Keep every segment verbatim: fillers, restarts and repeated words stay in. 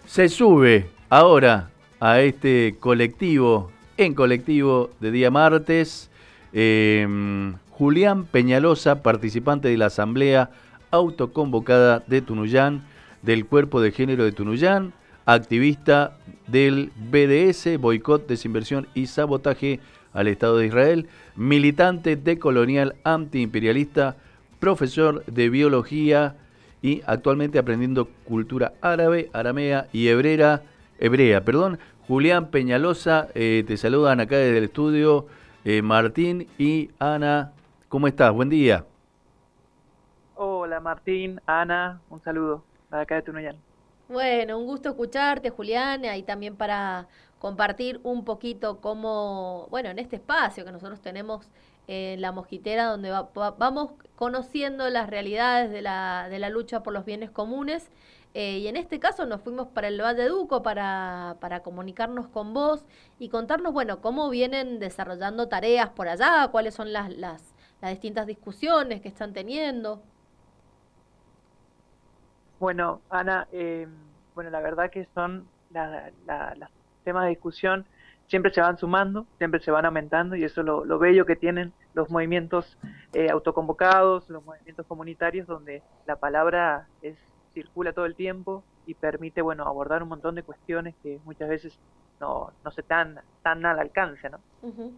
Se sube ahora a este colectivo, en colectivo de día martes, eh, Julián Peñalosa, participante de la asamblea autoconvocada de Tunuyán, del Cuerpo de Género de Tunuyán, activista del B D S, boicot, desinversión y sabotaje al Estado de Israel, militante decolonial antiimperialista, profesor de biología y actualmente aprendiendo cultura árabe, aramea y hebrea, hebrea, perdón. Julián Peñalosa, eh, te saludan acá desde el estudio, eh, Martín y Ana. ¿Cómo estás? Buen día. Hola Martín, Ana, un saludo de acá de Tunuyán. Bueno, un gusto escucharte, Julián, y también para compartir un poquito cómo, bueno, en este espacio que nosotros tenemos en La Mosquitera, donde va- va- vamos conociendo las realidades de la, de la lucha por los bienes comunes. Eh, y en este caso nos fuimos para el Valle de Uco para, para comunicarnos con vos y contarnos, bueno, cómo vienen desarrollando tareas por allá, cuáles son las, las, las distintas discusiones que están teniendo. Bueno, Ana, eh, bueno, la verdad que son la- la- los temas de discusión siempre se van sumando, siempre se van aumentando y eso es lo, lo bello que tienen los movimientos eh, autoconvocados, los movimientos comunitarios donde la palabra es, circula todo el tiempo y permite, bueno, abordar un montón de cuestiones que muchas veces no, no se tan, tan al alcance, ¿no? Ujú.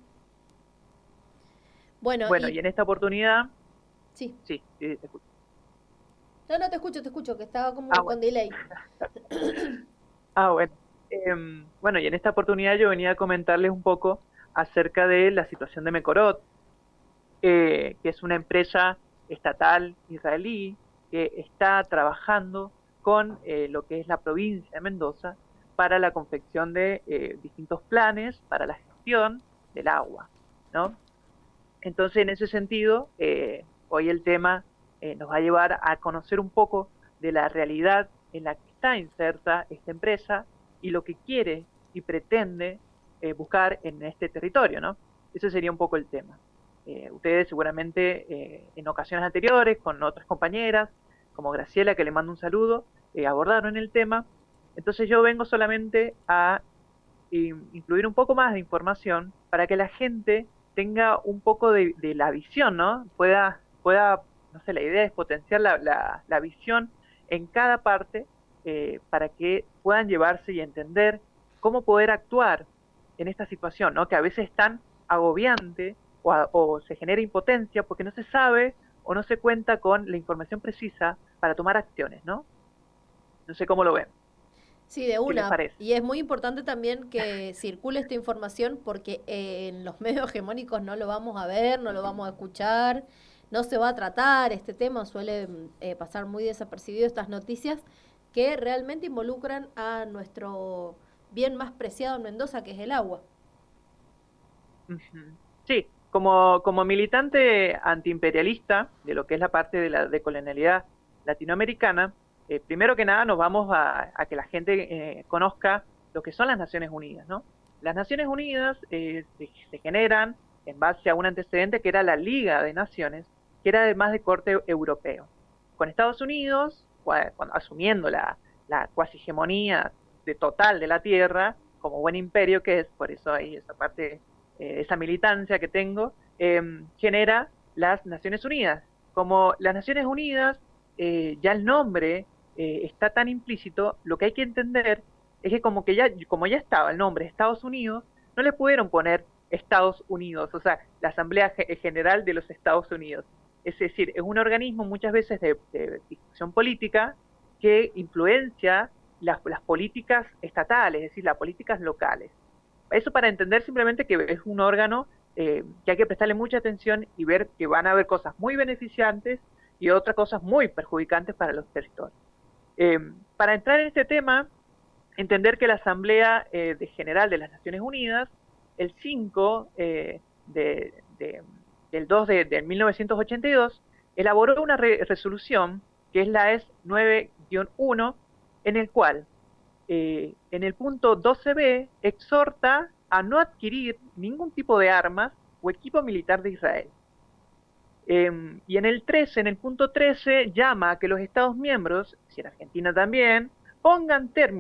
Bueno, Bueno, y y en esta oportunidad, sí. sí, sí, te escucho. No, no te escucho, te escucho, que estaba Ah, como bueno. con delay. Ah, bueno. Em, bueno, y en esta oportunidad yo venía a comentarles un poco acerca de la situación de Mekorot, eh, que es una empresa estatal israelí que está trabajando con eh, lo que es la provincia de Mendoza para la confección de eh, distintos planes para la gestión del agua, ¿no? Entonces, en ese sentido, eh, hoy el tema eh, nos va a llevar a conocer un poco de la realidad en la que está inserta esta empresa y lo que quiere y pretende eh, buscar en este territorio, ¿no? Ese sería un poco el tema. Eh, ustedes seguramente eh, en ocasiones anteriores, con otras compañeras, como Graciela, que le mando un saludo, eh, abordaron el tema. Entonces yo vengo solamente a eh, incluir un poco más de información para que la gente tenga un poco de, de la visión, ¿no? Pueda, pueda, no sé, la idea es potenciar la, la, la visión en cada parte eh, para que puedan llevarse y entender cómo poder actuar en esta situación, ¿no? Que a veces es tan agobiante o, a, o se genera impotencia porque no se sabe o no se cuenta con la información precisa para tomar acciones, ¿no? No sé cómo lo ven, Sí, de qué les una. parece. Y es muy importante también que circule esta información porque eh, en los medios hegemónicos no lo vamos a ver, no lo vamos a escuchar, no se va a tratar. Este tema suele mm, eh, pasar muy desapercibido, estas noticias que realmente involucran a nuestro bien más preciado en Mendoza, que es el agua. Ujú. Sí, como, como militante antiimperialista de lo que es la parte de la decolonialidad latinoamericana, eh, primero que nada nos vamos a, a que la gente eh, conozca lo que son las Naciones Unidas, ¿no? Las Naciones Unidas eh, se, se generan en base a un antecedente que era la Liga de Naciones, que era de más de corte europeo. Con Estados Unidos, cua- cuando- asumiendo la, la cuasi hegemonía de total de la Tierra, como buen imperio que es, por eso hay esa parte eh, esa militancia que tengo, eh, genera las Naciones Unidas. Como las Naciones Unidas, eh, ya el nombre eh, está tan implícito, lo que hay que entender es que como que ya, como ya estaba el nombre Estados Unidos, no le pudieron poner Estados Unidos, o sea, la Asamblea General de los Estados Unidos. Es decir, es un organismo muchas veces de, de discusión política que influencia las, las políticas estatales, es decir, las políticas locales. Eso para entender simplemente que es un órgano eh, que hay que prestarle mucha atención y ver que van a haber cosas muy beneficiantes y otras cosas muy perjudicantes para los territorios. Eh, para entrar en este tema, entender que la Asamblea eh, de General de las Naciones Unidas, el cinco eh, de, de, del dos de, de mil novecientos ochenta y dos, elaboró una re resolución que es la E S nueve uno, en el cual eh, en el punto doce b exhorta a no adquirir ningún tipo de armas o equipo militar de Israel. Eh, y en el trece, en el punto trece, llama a que los Estados miembros, si en Argentina también, pongan término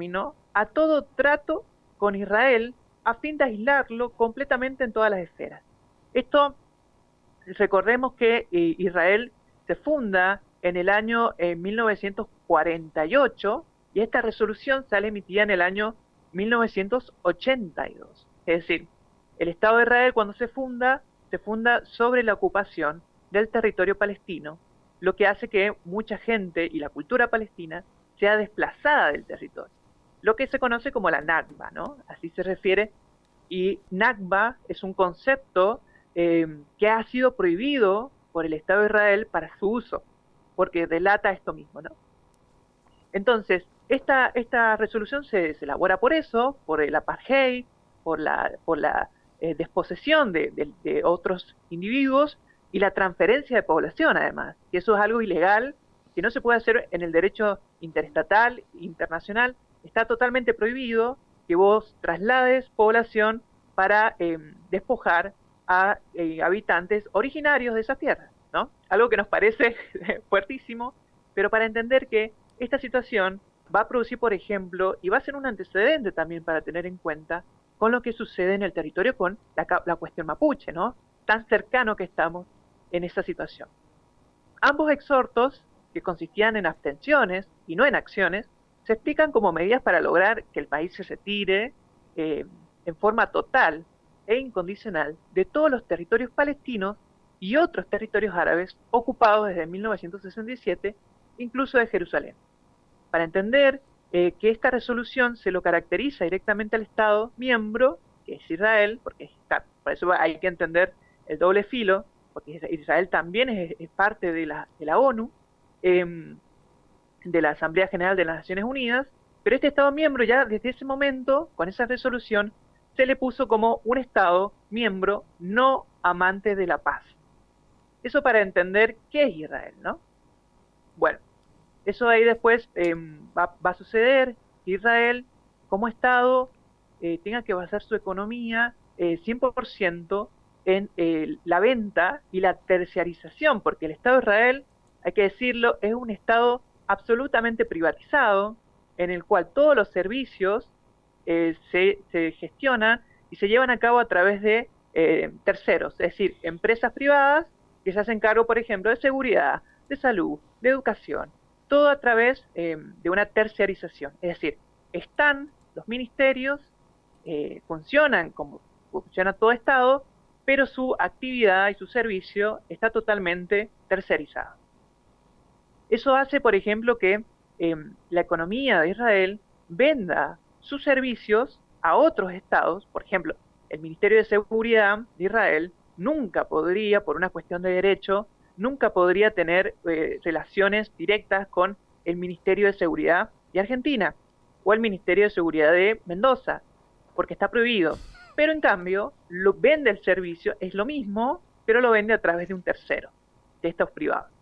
a todo trato con Israel a fin de aislarlo completamente en todas las esferas. Esto, recordemos que eh, Israel se funda en el año eh, mil novecientos cuarenta y ocho y esta resolución sale emitida en el año mil novecientos ochenta y dos. Es decir, el Estado de Israel cuando se funda, se funda sobre la ocupación del territorio palestino, lo que hace que mucha gente y la cultura palestina sea desplazada del territorio. Lo que se conoce como la Nakba, ¿no? Así se refiere. Y Nakba es un concepto eh, que ha sido prohibido por el Estado de Israel para su uso, porque delata esto mismo, ¿no? Entonces, esta, esta resolución se, se elabora por eso, por el apartheid, por la, por la eh, desposesión de, de, de otros individuos y la transferencia de población, además, que eso es algo ilegal, que no se puede hacer en el derecho interestatal, internacional, está totalmente prohibido que vos traslades población para eh, despojar a eh, habitantes originarios de esas tierras, ¿no? Algo que nos parece fuertísimo, pero para entender que esta situación va a producir, por ejemplo, y va a ser un antecedente también para tener en cuenta con lo que sucede en el territorio con la, la cuestión mapuche, ¿no? Tan cercano que estamos en esa situación. Ambos exhortos, que consistían en abstenciones y no en acciones, se explican como medidas para lograr que el país se retire eh, en forma total e incondicional de todos los territorios palestinos y otros territorios árabes ocupados desde mil novecientos sesenta y siete, incluso de Jerusalén. Para entender eh, que esta resolución se lo caracteriza directamente al Estado miembro, que es Israel, porque está, por eso hay que entender el doble filo, porque Israel también es, es parte de la, de la ONU, eh, de la Asamblea General de las Naciones Unidas, pero este Estado miembro ya desde ese momento, con esa resolución, se le puso como un Estado miembro no amante de la paz. Eso para entender qué es Israel, ¿no? Bueno, eso ahí después eh, va, va a suceder que Israel, como Estado, eh, tenga que basar su economía eh, cien por ciento en eh, la venta y la terciarización, porque el Estado de Israel, hay que decirlo, es un Estado absolutamente privatizado, en el cual todos los servicios eh, se, se gestionan y se llevan a cabo a través de eh, terceros, es decir, empresas privadas que se hacen cargo, por ejemplo, de seguridad, de salud, de educación, todo a través eh, de una terciarización. Es decir, están los ministerios, eh, funcionan como funciona todo Estado, pero su actividad y su servicio está totalmente terciarizado. Eso hace, por ejemplo, que eh, la economía de Israel venda sus servicios a otros estados. Por ejemplo, el Ministerio de Seguridad de Israel nunca podría, por una cuestión de derecho, nunca podría tener eh, relaciones directas con el Ministerio de Seguridad de Argentina o el Ministerio de Seguridad de Mendoza, porque está prohibido. Pero en cambio, lo vende el servicio, es lo mismo, pero lo vende a través de un tercero, de estos privados.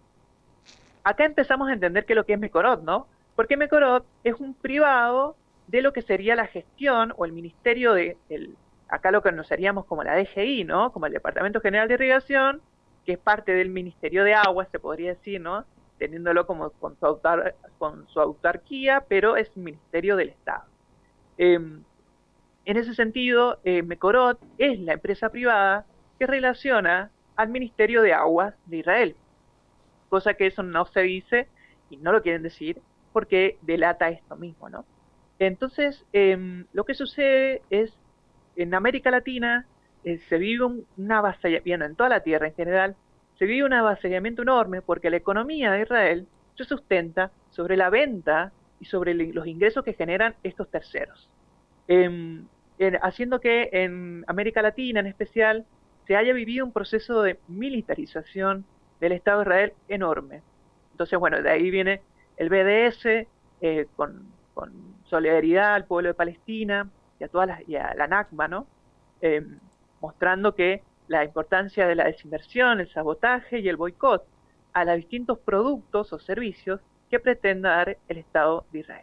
Acá empezamos a entender qué es lo que es Mekorot, ¿no? Porque Mekorot es un privado de lo que sería la gestión o el ministerio de, el, acá lo que nos haríamos como la D G I, ¿no? Como el Departamento General de Irrigación, que es parte del Ministerio de Aguas, se podría decir, ¿no? Teniéndolo como con su, autar, con su autarquía, pero es un ministerio del Estado. Eh, en ese sentido, eh, Mekorot es la empresa privada que relaciona al Ministerio de Aguas de Israel, cosa que eso no se dice y no lo quieren decir porque delata esto mismo, ¿no? Entonces, eh, lo que sucede es, en América Latina eh, se vive un, un avasallamiento, en toda la tierra en general, se vive un avasallamiento enorme porque la economía de Israel se sustenta sobre la venta y sobre el, los ingresos que generan estos terceros, eh, eh, haciendo que en América Latina en especial se haya vivido un proceso de militarización del Estado de Israel enorme. Entonces, bueno, de ahí viene el B D S eh, con, con solidaridad al pueblo de Palestina y a, todas las, y a la Nakba, ¿no? Eh, mostrando que la importancia de la desinversión, el sabotaje y el boicot a los distintos productos o servicios que pretenda dar el Estado de Israel.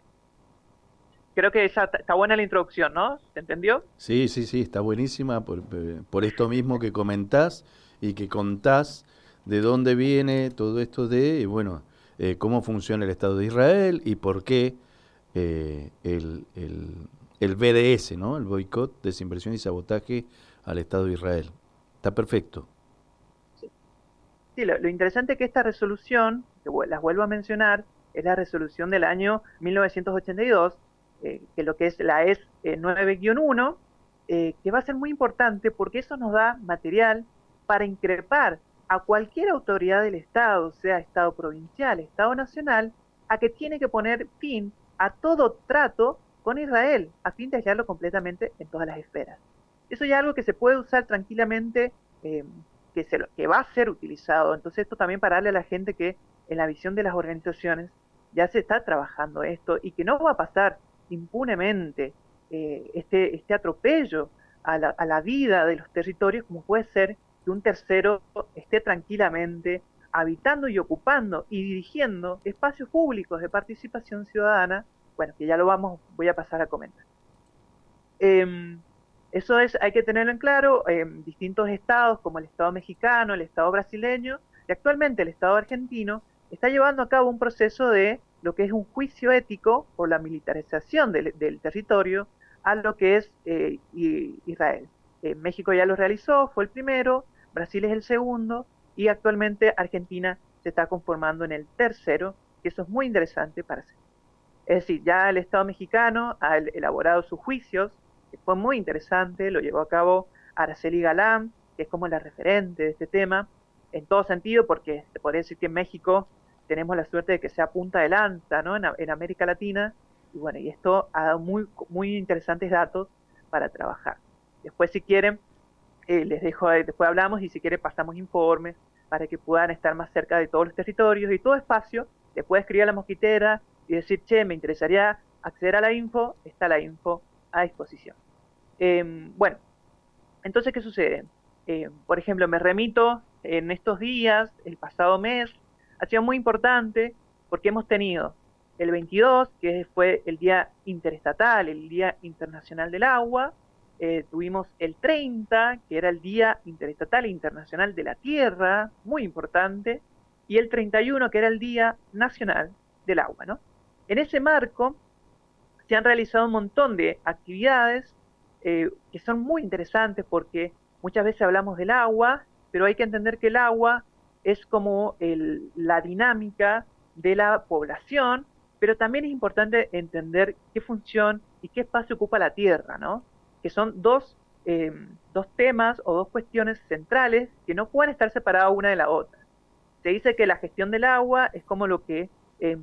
Creo que esa, está buena la introducción, ¿no? ¿Se entendió? Sí, sí, sí, está buenísima por, por esto mismo que comentás y que contás de dónde viene todo esto de, bueno, eh, cómo funciona el Estado de Israel y por qué eh, el, el, el B D S, ¿no? El boicot, desinversión y sabotaje al Estado de Israel. Está perfecto. Sí, sí lo, lo interesante es que esta resolución, que las vuelvo a mencionar, es la resolución del año mil novecientos ochenta y dos, eh, que lo que es la E S eh, nueve guion uno, eh, que va a ser muy importante porque eso nos da material para increpar a cualquier autoridad del Estado, sea Estado provincial, Estado nacional, a que tiene que poner fin a todo trato con Israel, a fin de aislarlo completamente en todas las esferas. Eso ya es algo que se puede usar tranquilamente, eh, que, se, que va a ser utilizado. Entonces esto también para darle a la gente que en la visión de las organizaciones ya se está trabajando esto y que no va a pasar impunemente eh, este, este atropello a la, a la vida de los territorios, como puede ser que un tercero esté tranquilamente habitando y ocupando y dirigiendo espacios públicos de participación ciudadana, bueno, que ya lo vamos, voy a pasar a comentar. Eh, eso es, hay que tenerlo en claro, eh, distintos estados como el Estado mexicano, el Estado brasileño y actualmente el Estado argentino está llevando a cabo un proceso de lo que es un juicio ético por la militarización del, del territorio a lo que es eh, Israel. Eh, México ya lo realizó, fue el primero, Brasil es el segundo y actualmente Argentina se está conformando en el tercero, que eso es muy interesante para hacer. Es decir, ya el Estado mexicano ha elaborado sus juicios, que fue muy interesante, lo llevó a cabo Araceli Galán, que es como la referente de este tema, en todo sentido, porque se podría decir que en México tenemos la suerte de que sea punta de lanza, ¿no? en, en América Latina, y bueno, y esto ha dado muy, muy interesantes datos para trabajar. Después, si quieren, eh, les dejo, después hablamos, y si quieren pasamos informes para que puedan estar más cerca de todos los territorios y todo espacio. Les puede escribir a la mosquitera y decir, che, me interesaría acceder a la info, está la info a disposición. Eh, bueno, entonces, ¿qué sucede? Eh, por ejemplo, me remito en estos días, el pasado mes, ha sido muy importante porque hemos tenido el veintidós, que fue el Día Interestatal, el Día Internacional del Agua, eh, tuvimos el treinta, que era el Día Interestatal e Internacional de la Tierra, muy importante, y el treinta y uno, que era el Día Nacional del Agua, ¿no? En ese marco se han realizado un montón de actividades eh, que son muy interesantes porque muchas veces hablamos del agua, pero hay que entender que el agua es como el, la dinámica de la población, pero también es importante entender qué función y qué espacio ocupa la tierra, ¿no? Que son dos, eh, dos temas o dos cuestiones centrales que no pueden estar separadas una de la otra. Se dice que la gestión del agua es como lo que eh,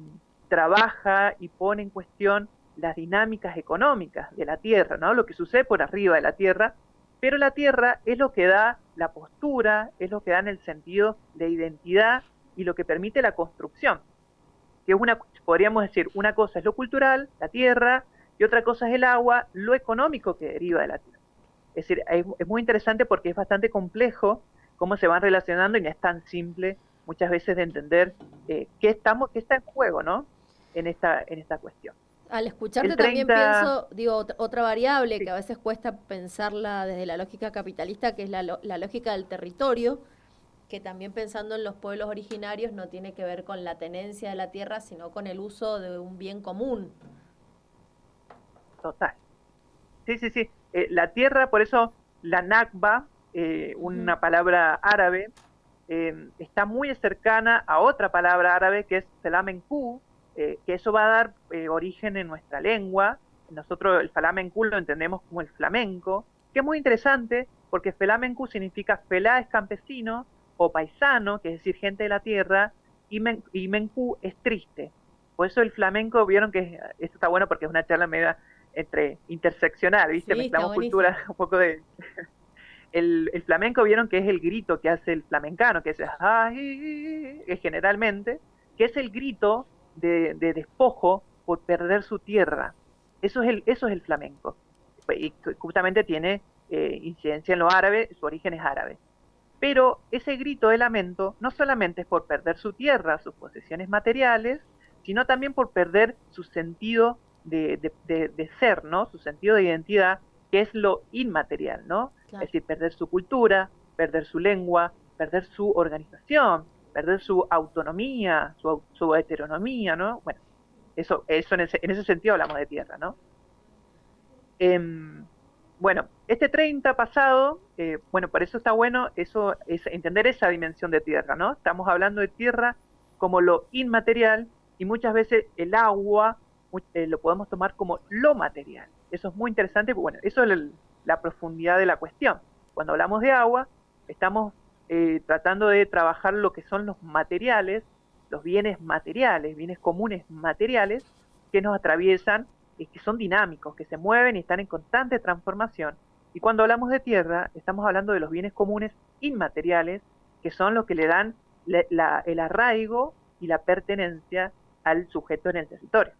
trabaja y pone en cuestión las dinámicas económicas de la tierra, ¿no? Lo que sucede por arriba de la tierra, pero la tierra es lo que da la postura, es lo que da en el sentido de identidad y lo que permite la construcción. Que una, podríamos decir, una cosa es lo cultural, la tierra, y otra cosa es el agua, lo económico que deriva de la tierra. Es decir, es, es muy interesante porque es bastante complejo cómo se van relacionando y no es tan simple muchas veces de entender eh, qué, estamos, qué está en juego, ¿no? En esta, en esta cuestión. Al escucharte el treinta... también pienso, digo, otra, otra variable sí. que a veces cuesta pensarla desde la lógica capitalista, que es la, la lógica del territorio, que también pensando en los pueblos originarios no tiene que ver con la tenencia de la tierra, sino con el uso de un bien común. Total. Sí, sí, sí. Eh, la tierra, por eso la Nakba, eh, una uh-huh. palabra árabe, eh, está muy cercana a otra palabra árabe que es Flamencú, eh, que eso va a dar eh, origen en nuestra lengua. Nosotros el Flamencú lo entendemos como el flamenco, que es muy interesante porque Flamencú significa Felá es campesino o paisano, que es decir, gente de la tierra, y, men, y Mencú es triste. Por eso el flamenco, vieron que esto está bueno porque es una charla media entre interseccional, ¿viste? Sí, mezclamos culturas un poco de... El, el flamenco, vieron que es el grito que hace el flamencano, que es ay, es generalmente, que es el grito de, de despojo por perder su tierra. Eso es el, eso es el flamenco. Y justamente tiene eh, incidencia en lo árabe, su origen es árabe. Pero ese grito de lamento no solamente es por perder su tierra, sus posesiones materiales, sino también por perder su sentido de, de, de, de ser, ¿no? Su sentido de identidad, que es lo inmaterial, ¿no? Claro. Es decir, perder su cultura, perder su lengua, perder su organización, perder su autonomía, su, su heteronomía, ¿no? Bueno, Eso, eso en, ese, en ese sentido hablamos de tierra, ¿no? Eh, bueno, este treinta pasado, eh, bueno, por eso está bueno eso, es entender esa dimensión de tierra, ¿no? Estamos hablando de tierra como lo inmaterial y muchas veces el agua eh, lo podemos tomar como lo material. Eso es muy interesante, bueno, eso es el, la profundidad de la cuestión. Cuando hablamos de agua, estamos eh, tratando de trabajar lo que son los materiales, los bienes materiales, bienes comunes materiales que nos atraviesan, y que son dinámicos, que se mueven y están en constante transformación. Y cuando hablamos de tierra, estamos hablando de los bienes comunes inmateriales, que son los que le dan la, la, el arraigo y la pertenencia al sujeto en el territorio.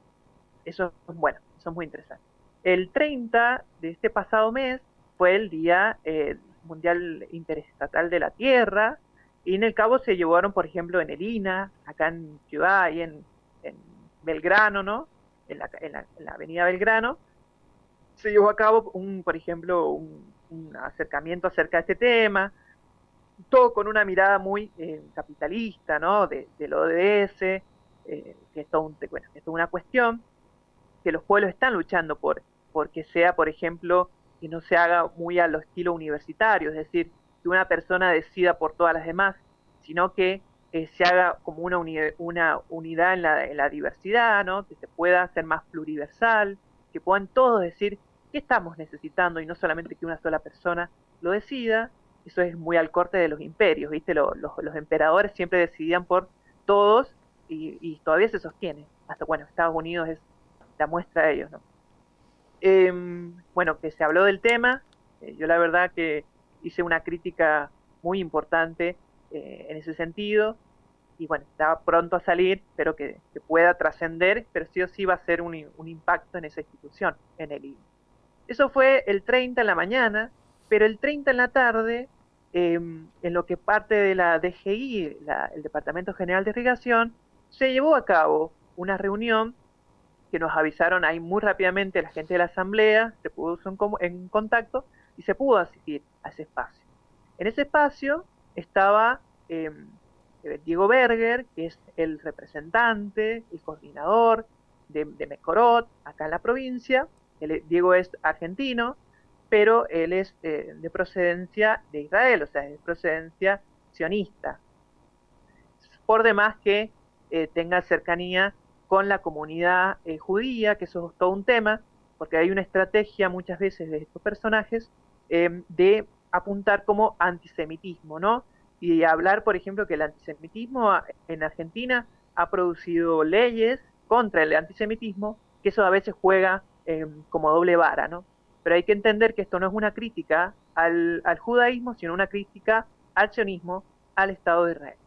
Eso es bueno, eso es muy interesante. El treinta de este pasado mes fue el Día eh, Mundial Interestatal de la Tierra, y en el Cabo se llevaron, por ejemplo, en el I N A, acá en Ciudad y en, en Belgrano, ¿no? En la, en, la, en la avenida Belgrano, se llevó a cabo, un, por ejemplo, un, un acercamiento acerca de este tema, todo con una mirada muy eh, capitalista, ¿no? De, del O D S, eh, que, es todo un, bueno, que es toda una cuestión, que los pueblos están luchando por, por que sea, por ejemplo, que no se haga muy a lo estilo universitario, es decir, que una persona decida por todas las demás, sino que Eh, se haga como una, uni una unidad en la, en la diversidad, ¿no? Que se pueda hacer más pluriversal, que puedan todos decir qué estamos necesitando y no solamente que una sola persona lo decida. Eso es muy al corte de los imperios, ¿viste? Los, los, los emperadores siempre decidían por todos y, y todavía se sostiene. Hasta, bueno, Estados Unidos es la muestra de ellos, ¿no? Eh, bueno, que se habló del tema, eh, yo la verdad que hice una crítica muy importante Eh, en ese sentido, y bueno, está pronto a salir, espero que, que pueda trascender, pero sí o sí va a ser un, un impacto en esa institución, en el I N A. Eso fue el treinta en la mañana, pero el treinta en la tarde, eh, en lo que parte de la D G I, la, el Departamento General de Irrigación, se llevó a cabo una reunión que nos avisaron ahí muy rápidamente la gente de la Asamblea, se puso en, en contacto y se pudo asistir a ese espacio. En ese espacio estaba eh, Diego Berger, que es el representante, el coordinador de, de Mecorot, acá en la provincia. Él, Diego es argentino, pero él es eh, de procedencia de Israel, o sea, de procedencia sionista. Por demás que eh, tenga cercanía con la comunidad eh, judía, que eso es todo un tema, porque hay una estrategia muchas veces de estos personajes eh, de apuntar como antisemitismo, ¿no? Y hablar, por ejemplo, que el antisemitismo en Argentina ha producido leyes contra el antisemitismo, que eso a veces juega eh, como doble vara, ¿no? Pero hay que entender que esto no es una crítica al, al judaísmo, sino una crítica al sionismo, al Estado de Israel.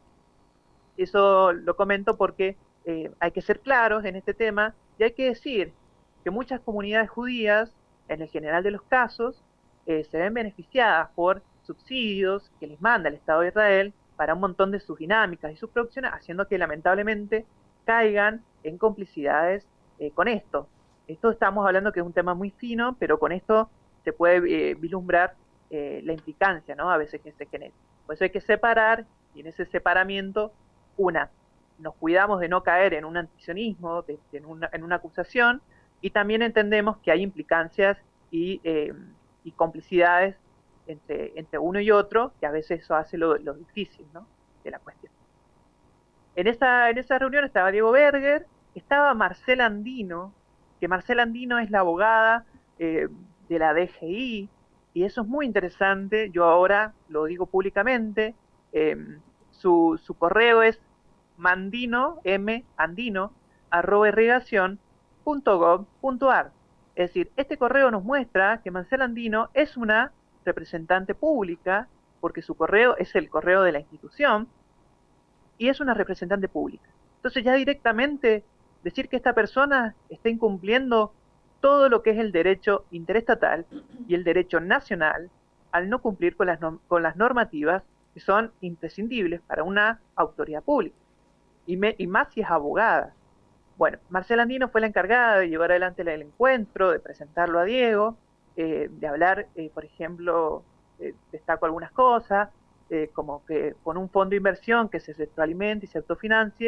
Eso lo comento porque eh, hay que ser claros en este tema y hay que decir que muchas comunidades judías, en el general de los casos, Eh, se ven beneficiadas por subsidios que les manda el Estado de Israel para un montón de sus dinámicas y sus producciones, haciendo que lamentablemente caigan en complicidades eh, con esto. Esto estamos hablando que es un tema muy fino, pero con esto se puede eh, vislumbrar eh, la implicancia, ¿no? A veces que se genera. Por eso hay que separar, y en ese separamiento, una, nos cuidamos de no caer en un antisionismo, de, de en, una, en una acusación, y también entendemos que hay implicancias y eh, y complicidades entre, entre uno y otro, que a veces eso hace lo, lo difícil, ¿no? De la cuestión. En esa, en esa reunión estaba Diego Berger, estaba Marcela Andino, que Marcela Andino es la abogada eh, de la D G I, y eso es muy interesante, yo ahora lo digo públicamente, eh, su, su correo es mandino, m, andino, arroba irrigación punto gov punto ar. Es decir, este correo nos muestra que Marcela Andino es una representante pública, porque su correo es el correo de la institución, y es una representante pública. Entonces ya directamente decir que esta persona está incumpliendo todo lo que es el derecho interestatal y el derecho nacional al no cumplir con las, con las normativas que son imprescindibles para una autoridad pública, y, me, y más si es abogada. Bueno, Marcela Andino fue la encargada de llevar adelante el encuentro, de presentarlo a Diego, eh, de hablar, eh, por ejemplo, eh, destaco algunas cosas, eh, como que con un fondo de inversión que se retroalimente y se autofinancie,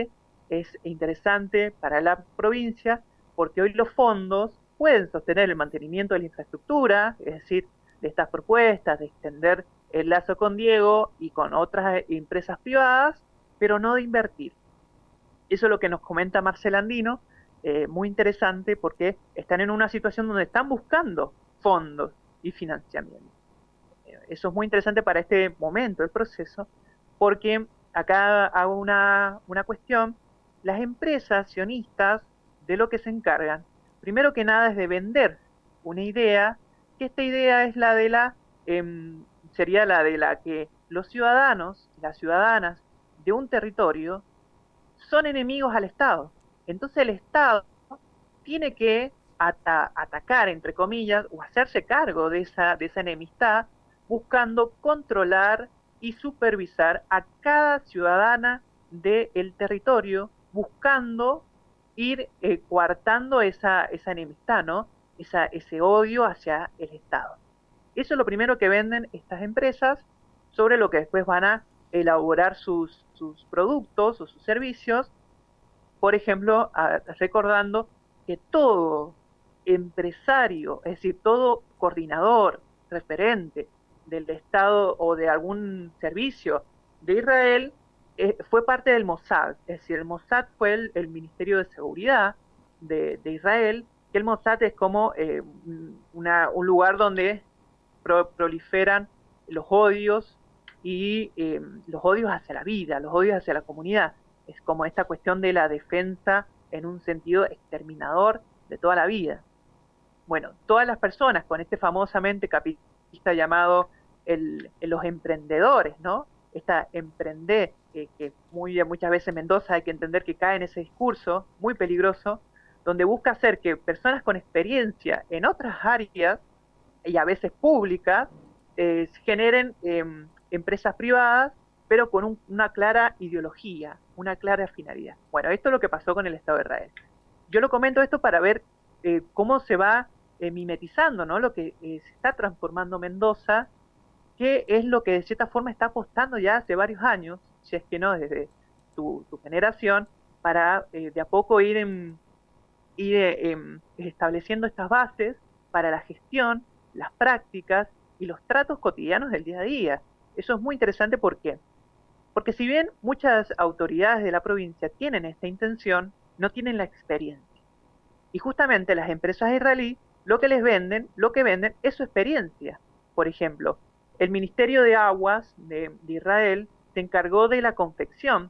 es interesante para la provincia porque hoy los fondos pueden sostener el mantenimiento de la infraestructura, es decir, de estas propuestas de extender el lazo con Diego y con otras empresas privadas, pero no de invertir. Eso es lo que nos comenta Marcela Andino, eh, muy interesante porque están en una situación donde están buscando fondos y financiamiento. Eh, eso es muy interesante para este momento del proceso, porque acá hago una, una cuestión. Las empresas sionistas de lo que se encargan, primero que nada es de vender una idea, que esta idea es la de la, eh, sería la de la que los ciudadanos, las ciudadanas de un territorio son enemigos al Estado. Entonces el Estado tiene que ata atacar, entre comillas, o hacerse cargo de esa, de esa enemistad, buscando controlar y supervisar a cada ciudadana del territorio, buscando ir eh, coartando esa, esa enemistad, ¿no? Esa, ese odio hacia el Estado. Eso es lo primero que venden estas empresas, sobre lo que después van a elaborar sus, sus productos o sus servicios, por ejemplo, a, recordando que todo empresario, es decir, todo coordinador, referente del Estado o de algún servicio de Israel, eh, fue parte del Mossad. Es decir, el Mossad fue el, el Ministerio de Seguridad de, de Israel, que el Mossad es como eh, una, un lugar donde pro, proliferan los odios y eh, los odios hacia la vida, los odios hacia la comunidad. Es como esta cuestión de la defensa en un sentido exterminador de toda la vida. Bueno, todas las personas con este famosamente capitalista llamado el, los emprendedores, ¿no? Esta emprender, eh, que muy, muchas veces Mendoza hay que entender que cae en ese discurso muy peligroso, donde busca hacer que personas con experiencia en otras áreas, y a veces públicas, eh, generen eh, empresas privadas, pero con un, una clara ideología, una clara finalidad. Bueno, esto es lo que pasó con el Estado de Israel. Yo lo comento esto para ver eh, cómo se va eh, mimetizando, ¿no? Lo que eh, se está transformando Mendoza, que es lo que de cierta forma está apostando ya hace varios años, si es que no desde tu, tu generación, para eh, de a poco ir, en, ir eh, estableciendo estas bases para la gestión, las prácticas y los tratos cotidianos del día a día. Eso es muy interesante, ¿por qué? Porque si bien muchas autoridades de la provincia tienen esta intención, no tienen la experiencia. Y justamente las empresas israelíes lo que les venden, lo que venden es su experiencia. Por ejemplo, el Ministerio de Aguas de, de Israel se encargó de la confección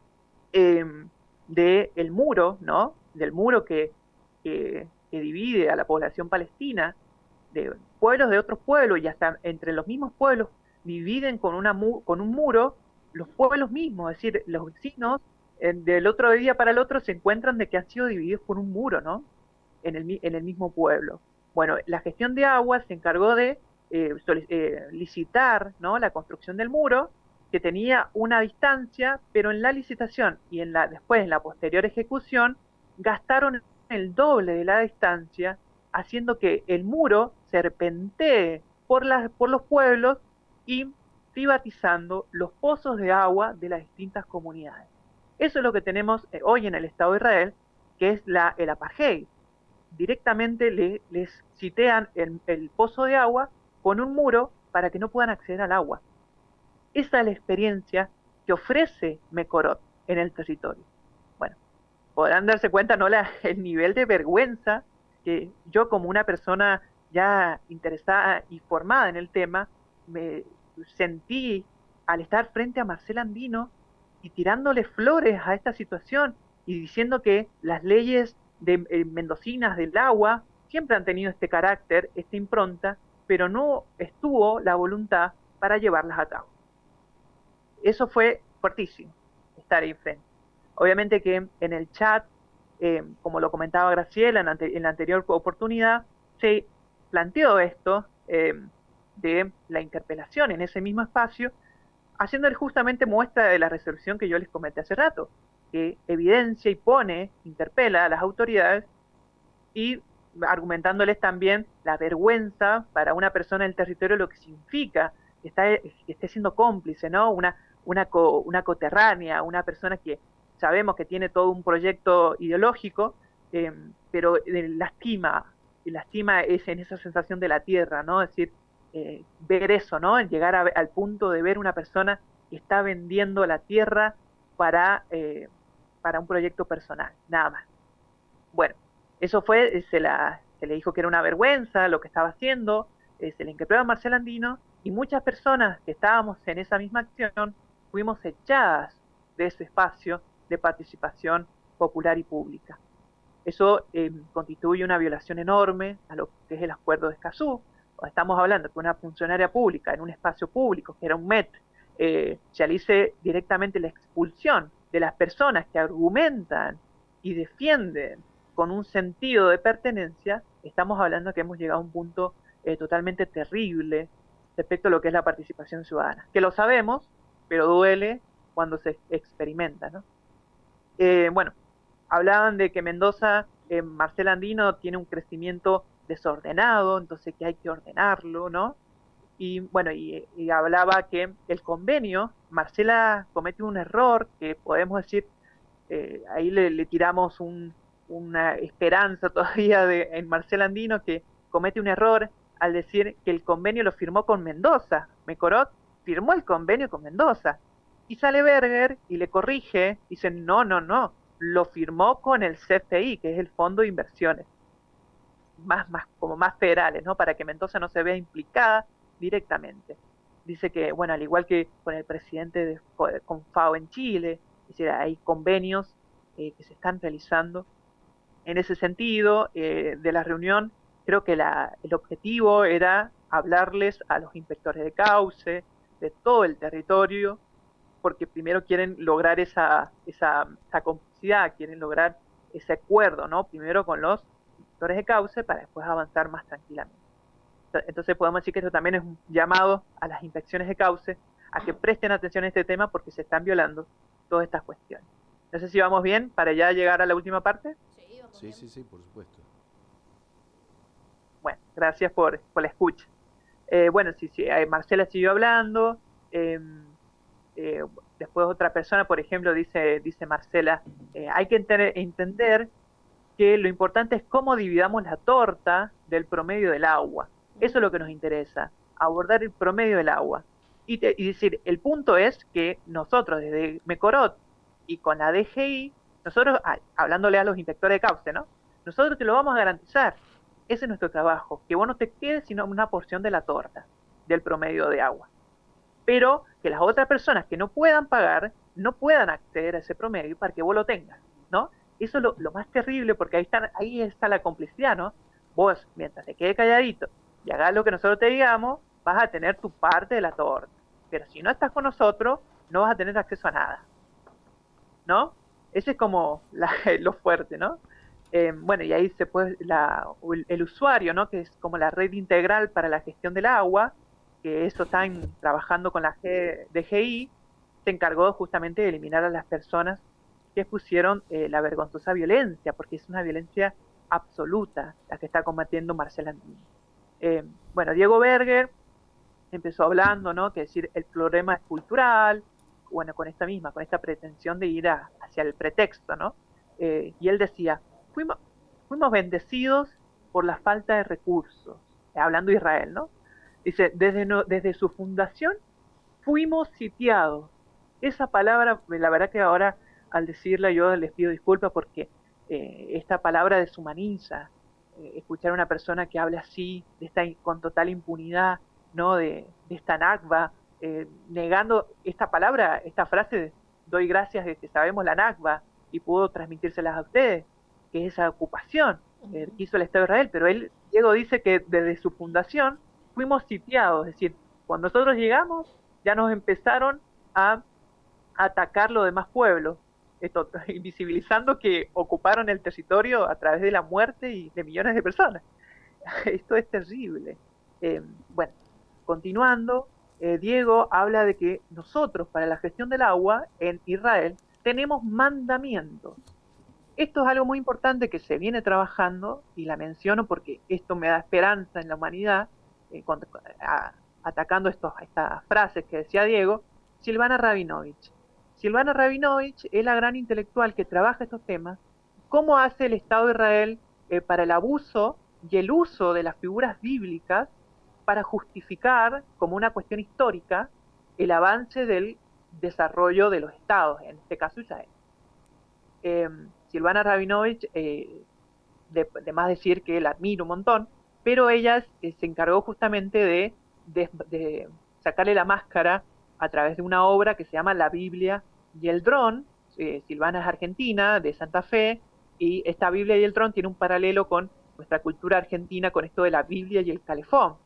eh, del muro, ¿no? Del muro que, que, que divide a la población palestina de pueblos de otros pueblos, y hasta entre los mismos pueblos dividen con, una mu con un muro los pueblos mismos, es decir, los vecinos eh, del otro día para el otro se encuentran de que han sido divididos por un muro, ¿no? En el, en el mismo pueblo. Bueno, la gestión de aguas se encargó de eh, eh, licitar, ¿no? La construcción del muro, que tenía una distancia, pero en la licitación y en la después en la posterior ejecución gastaron el doble de la distancia, haciendo que el muro serpentee por, las, por los pueblos y privatizando los pozos de agua de las distintas comunidades. Eso es lo que tenemos hoy en el Estado de Israel, que es la, el apartheid. Directamente le, les sitean el, el pozo de agua con un muro para que no puedan acceder al agua. Esa es la experiencia que ofrece Mekorot en el territorio. Bueno, podrán darse cuenta, ¿no? La, el nivel de vergüenza que yo, como una persona ya interesada y formada en el tema, me sentí al estar frente a Marcela Andino y tirándole flores a esta situación y diciendo que las leyes de, eh, mendocinas del agua siempre han tenido este carácter, esta impronta, pero no estuvo la voluntad para llevarlas a cabo. Eso fue fuertísimo, estar ahí frente. Obviamente que en el chat, eh, como lo comentaba Graciela en, ante, en la anterior oportunidad, se planteó esto eh, de la interpelación en ese mismo espacio, haciéndole justamente muestra de la resolución que yo les comenté hace rato, que evidencia y pone, interpela a las autoridades y argumentándoles también la vergüenza para una persona del territorio, lo que significa que, está, que esté siendo cómplice, ¿no? Una, una, co, una coterránea, una persona que sabemos que tiene todo un proyecto ideológico, eh, pero eh, lastima, lastima es en esa sensación de la tierra, ¿no? Es decir, eh, ver eso, ¿no? Llegar a, al punto de ver una persona que está vendiendo la tierra para, eh, para un proyecto personal, nada más. Bueno, eso fue, se, la, se le dijo que era una vergüenza lo que estaba haciendo, eh, se le increpó a Marcel Andino, y muchas personas que estábamos en esa misma acción fuimos echadas de ese espacio de participación popular y pública. Eso eh, constituye una violación enorme a lo que es el acuerdo de Escazú. Estamos hablando que una funcionaria pública en un espacio público, que era un M E T, eh, realice directamente la expulsión de las personas que argumentan y defienden con un sentido de pertenencia. Estamos hablando que hemos llegado a un punto eh, totalmente terrible respecto a lo que es la participación ciudadana, que lo sabemos, pero duele cuando se experimenta, ¿no? Eh, bueno, hablaban de que Mendoza, eh, Marcel Andino tiene un crecimiento desordenado, entonces que hay que ordenarlo, ¿no? Y bueno, y, y hablaba que el convenio, Marcela comete un error que podemos decir, eh, ahí le, le tiramos un, una esperanza todavía de, en Marcel Andino, que comete un error al decir que el convenio lo firmó con Mendoza. Mecorot firmó el convenio con Mendoza. Y sale Berger y le corrige, dice, no, no, no, lo firmó con el C F I, que es el Fondo de Inversiones, más, más, como más federales, ¿no? Para que Mendoza no se vea implicada directamente. Dice que, bueno, al igual que con el presidente de con FAO en Chile, es decir, hay convenios eh, que se están realizando. En ese sentido, eh, de la reunión, creo que la, el objetivo era hablarles a los inspectores de cauce, de todo el territorio, porque primero quieren lograr esa, esa, esa complicidad, quieren lograr ese acuerdo, ¿no? Primero con los inspectores de cauce para después avanzar más tranquilamente. Entonces podemos decir que esto también es un llamado a las inspecciones de cauce a que presten atención a este tema porque se están violando todas estas cuestiones. No sé si vamos bien para ya llegar a la última parte. Sí, vamos Sí, bien. sí, sí, por supuesto. Bueno, gracias por, por la escucha. Eh, bueno, sí, sí, eh, Marcela siguió hablando. Eh, eh, después otra persona, por ejemplo, dice, dice Marcela, eh, hay que enter, entender que lo importante es cómo dividamos la torta del promedio del agua. Eso es lo que nos interesa, abordar el promedio del agua. Y, te, y decir, el punto es que nosotros desde Mecorot y con la D G I, nosotros, ah, hablándole a los inspectores de cauce, ¿no? Nosotros te lo vamos a garantizar. Ese es nuestro trabajo, que vos no te quedes sino una porción de la torta, del promedio de agua. Pero que las otras personas que no puedan pagar, no puedan acceder a ese promedio para que vos lo tengas, ¿no? Eso es lo, lo más terrible, porque ahí está, ahí está la complicidad, ¿no? Vos, mientras te quedes calladito y hagas lo que nosotros te digamos, vas a tener tu parte de la torta. Pero si no estás con nosotros, no vas a tener acceso a nada, ¿no? Ese es como la, lo fuerte, ¿no? Eh, bueno, y ahí se puede, la, el, el usuario, ¿no? Que es como la red integral para la gestión del agua, que eso están trabajando con la G, D G I, se encargó justamente de eliminar a las personas que expusieron eh, la vergonzosa violencia, porque es una violencia absoluta la que está combatiendo Marcel Andino. Eh, bueno, Diego Berger empezó hablando, ¿no? Que decir, el problema es cultural, bueno, con esta misma, con esta pretensión de ir a, hacia el pretexto, ¿no? Eh, y él decía, fuimos, fuimos bendecidos por la falta de recursos, eh, hablando de Israel, ¿no? Dice, desde, no, desde su fundación fuimos sitiados. Esa palabra, la verdad que ahora al decirla yo les pido disculpas porque eh, esta palabra deshumaniza. Eh, escuchar a una persona que hable así, de esta, con total impunidad, ¿no? De, de esta Nakba, eh, negando esta palabra, esta frase, doy gracias de que sabemos la Nakba y puedo transmitírselas a ustedes, que es esa ocupación eh, que hizo el Estado de Israel, pero él, Diego dice que desde su fundación fuimos sitiados, es decir, cuando nosotros llegamos ya nos empezaron a atacar los demás pueblos, esto, invisibilizando que ocuparon el territorio a través de la muerte y de millones de personas. Esto es terrible. Eh, bueno, continuando, eh, Diego habla de que nosotros para la gestión del agua en Israel tenemos mandamientos. Esto es algo muy importante que se viene trabajando y la menciono porque esto me da esperanza en la humanidad, eh, con, a, atacando estos, estas frases que decía Diego. Silvana Rabinovich. Silvana Rabinovich es la gran intelectual que trabaja estos temas, cómo hace el Estado de Israel eh, para el abuso y el uso de las figuras bíblicas para justificar, como una cuestión histórica, el avance del desarrollo de los estados, en este caso Israel. Eh, Silvana Rabinovich, eh, de, de más decir que la admiro un montón, pero ella eh, se encargó justamente de, de, de sacarle la máscara a través de una obra que se llama La Biblia y el Dron. eh, Silvana es argentina, de Santa Fe, y esta Biblia y el Dron tiene un paralelo con nuestra cultura argentina, con esto de la Biblia y el calefón.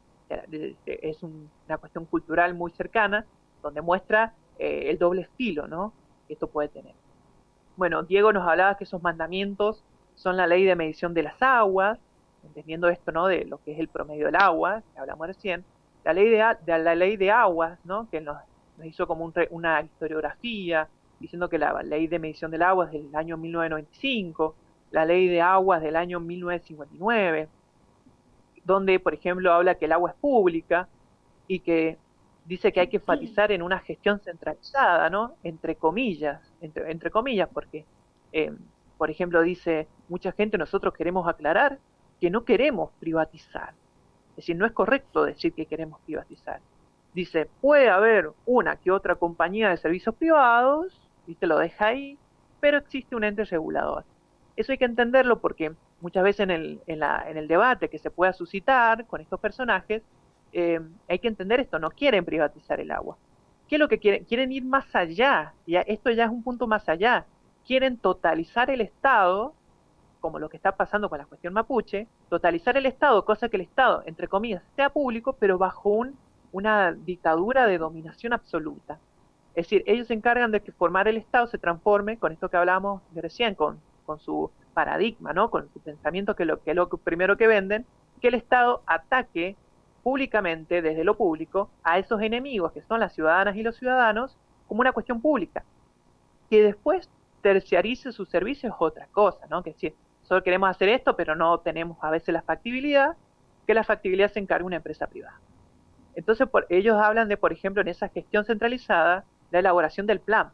Es un, una cuestión cultural muy cercana, donde muestra eh, el doble estilo, ¿no?, que esto puede tener. Bueno, Diego nos hablaba que esos mandamientos son la ley de medición de las aguas, entendiendo esto, ¿no?, de lo que es el promedio del agua, que hablamos recién, la ley de, de, la ley de aguas, ¿no?, que nos, nos hizo como un, una historiografía, diciendo que la ley de medición del agua es del año mil novecientos noventa y cinco, la ley de aguas del año mil novecientos cincuenta y nueve, donde, por ejemplo, habla que el agua es pública y que dice que hay que enfatizar en una gestión centralizada, ¿no?, entre comillas, entre, entre comillas, porque, eh, por ejemplo, dice, mucha gente, nosotros queremos aclarar que no queremos privatizar. Es decir, no es correcto decir que queremos privatizar. Dice, puede haber una que otra compañía de servicios privados, y te lo deja ahí, pero existe un ente regulador. Eso hay que entenderlo porque muchas veces en el, en la, en el debate que se pueda suscitar con estos personajes, eh, hay que entender esto, no quieren privatizar el agua. ¿Qué es lo que quieren? Quieren ir más allá, ya, esto ya es un punto más allá. Quieren totalizar el Estado, como lo que está pasando con la cuestión mapuche, totalizar el Estado, cosa que el Estado, entre comillas, sea público, pero bajo un, una dictadura de dominación absoluta. Es decir, ellos se encargan de que formar el Estado se transforme, con esto que hablábamos de recién, con, con su paradigma, ¿no?, con su pensamiento, que, lo, que es lo primero que venden, que el Estado ataque públicamente, desde lo público, a esos enemigos que son las ciudadanas y los ciudadanos, como una cuestión pública. Que después terciarice sus servicios es otra cosa, ¿no?, que es decir, solo queremos hacer esto, pero no tenemos a veces la factibilidad, que la factibilidad se encargue una empresa privada. Entonces, por, ellos hablan de, por ejemplo, en esa gestión centralizada, la elaboración del plan,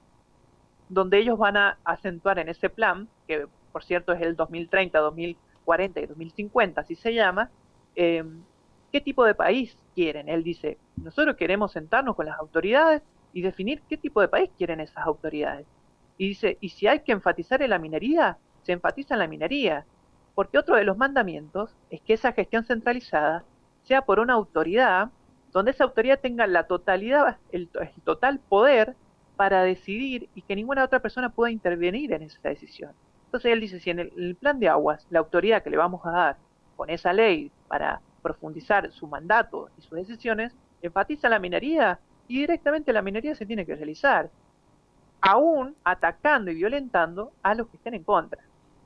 donde ellos van a acentuar en ese plan, que por cierto es el dos mil treinta, dos mil cuarenta y dos mil cincuenta, así se llama, eh, ¿qué tipo de país quieren? Él dice, nosotros queremos sentarnos con las autoridades y definir qué tipo de país quieren esas autoridades. Y dice, y si hay que enfatizar en la minería, se enfatiza en la minería, porque otro de los mandamientos es que esa gestión centralizada sea por una autoridad, donde esa autoridad tenga la totalidad, el, el total poder para decidir y que ninguna otra persona pueda intervenir en esa decisión. Entonces él dice, si en el, en el plan de aguas, la autoridad que le vamos a dar con esa ley para profundizar su mandato y sus decisiones, enfatiza la minería y directamente la minería se tiene que realizar, aún atacando y violentando a los que estén en contra.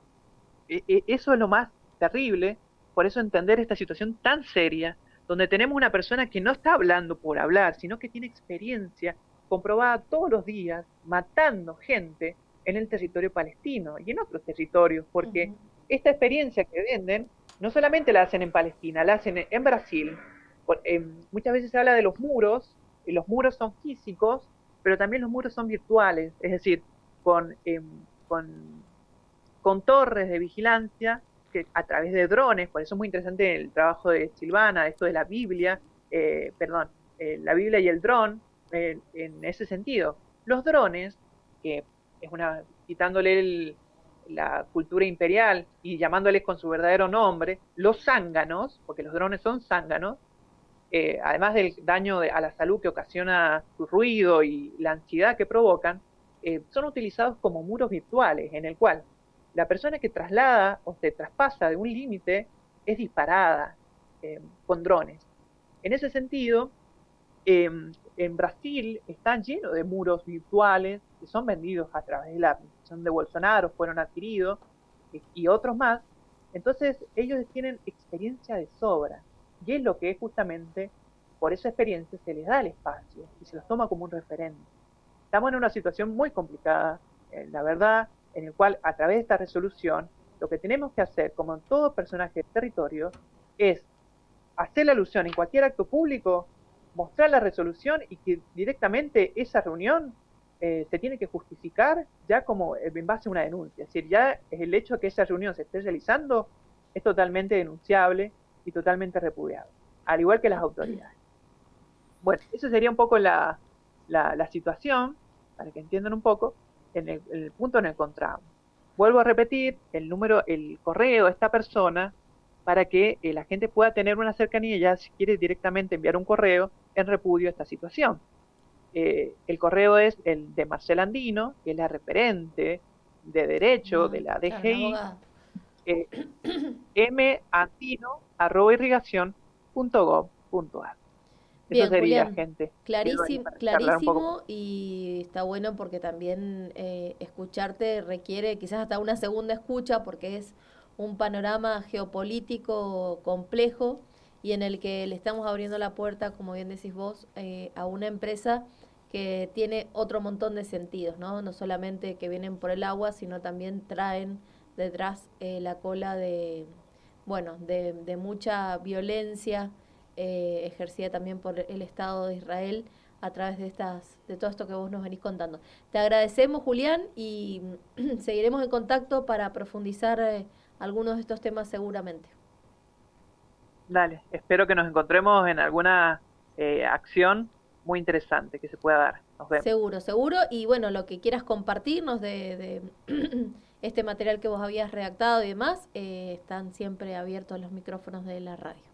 E, e, eso es lo más terrible, por eso entender esta situación tan seria, donde tenemos una persona que no está hablando por hablar, sino que tiene experiencia comprobada todos los días, matando gente en el territorio palestino y en otros territorios, porque uh-huh. esta experiencia que venden, no solamente la hacen en Palestina, la hacen en Brasil. Por, eh, muchas veces se habla de los muros, y los muros son físicos, pero también los muros son virtuales, es decir, con, eh, con, con torres de vigilancia, que a través de drones, por eso es muy interesante el trabajo de Silvana, esto de la Biblia, eh, perdón, eh, la Biblia y el dron, eh, en ese sentido. Los drones, que es una, quitándole el, la cultura imperial y llamándoles con su verdadero nombre, los zánganos, porque los drones son zánganos, eh, además del daño de, a la salud que ocasiona su ruido y la ansiedad que provocan, eh, son utilizados como muros virtuales, en el cual la persona que traslada o se traspasa de un límite es disparada eh, con drones. En ese sentido, eh, en Brasil están llenos de muros virtuales que son vendidos a través de la administración de Bolsonaro, fueron adquiridos, y, y otros más. Entonces ellos tienen experiencia de sobra, y es lo que es justamente, por esa experiencia se les da el espacio y se los toma como un referente. Estamos en una situación muy complicada, eh, la verdad, en el cual a través de esta resolución lo que tenemos que hacer, como en todo personaje del territorio, es hacer la alusión en cualquier acto público, mostrar la resolución y que directamente esa reunión eh, se tiene que justificar ya como en base a una denuncia. Es decir, ya el hecho de que esa reunión se esté realizando es totalmente denunciable y totalmente repudiable, al igual que las autoridades. Bueno, esa sería un poco la, la, la situación, para que entiendan un poco, en el, en el punto en el que encontramos. Vuelvo a repetir el número, el correo de esta persona, para que eh, la gente pueda tener una cercanía, ya si quiere directamente enviar un correo en repudio a esta situación. Eh, el correo es el de Marcela Andino, que es la referente de Derecho no, de la D G I, claro, eh, mandino arroba irrigación punto gov punto ar. Bien, eso sería, Julián, gente. clarísimo, clarísimo y está bueno porque también eh, escucharte requiere quizás hasta una segunda escucha porque es un panorama geopolítico complejo y en el que le estamos abriendo la puerta, como bien decís vos, eh, a una empresa que tiene otro montón de sentidos, ¿no? No solamente que vienen por el agua, sino también traen detrás eh, la cola de, bueno, de, de mucha violencia eh, ejercida también por el Estado de Israel a través de estas, de todo esto que vos nos venís contando. Te agradecemos, Julián, y seguiremos en contacto para profundizar eh, algunos de estos temas seguramente. Dale, espero que nos encontremos en alguna eh, acción muy interesante que se pueda dar. Nos vemos. Seguro, seguro. Y bueno, lo que quieras compartirnos de, de este material que vos habías redactado y demás, eh, están siempre abiertos los micrófonos de la radio.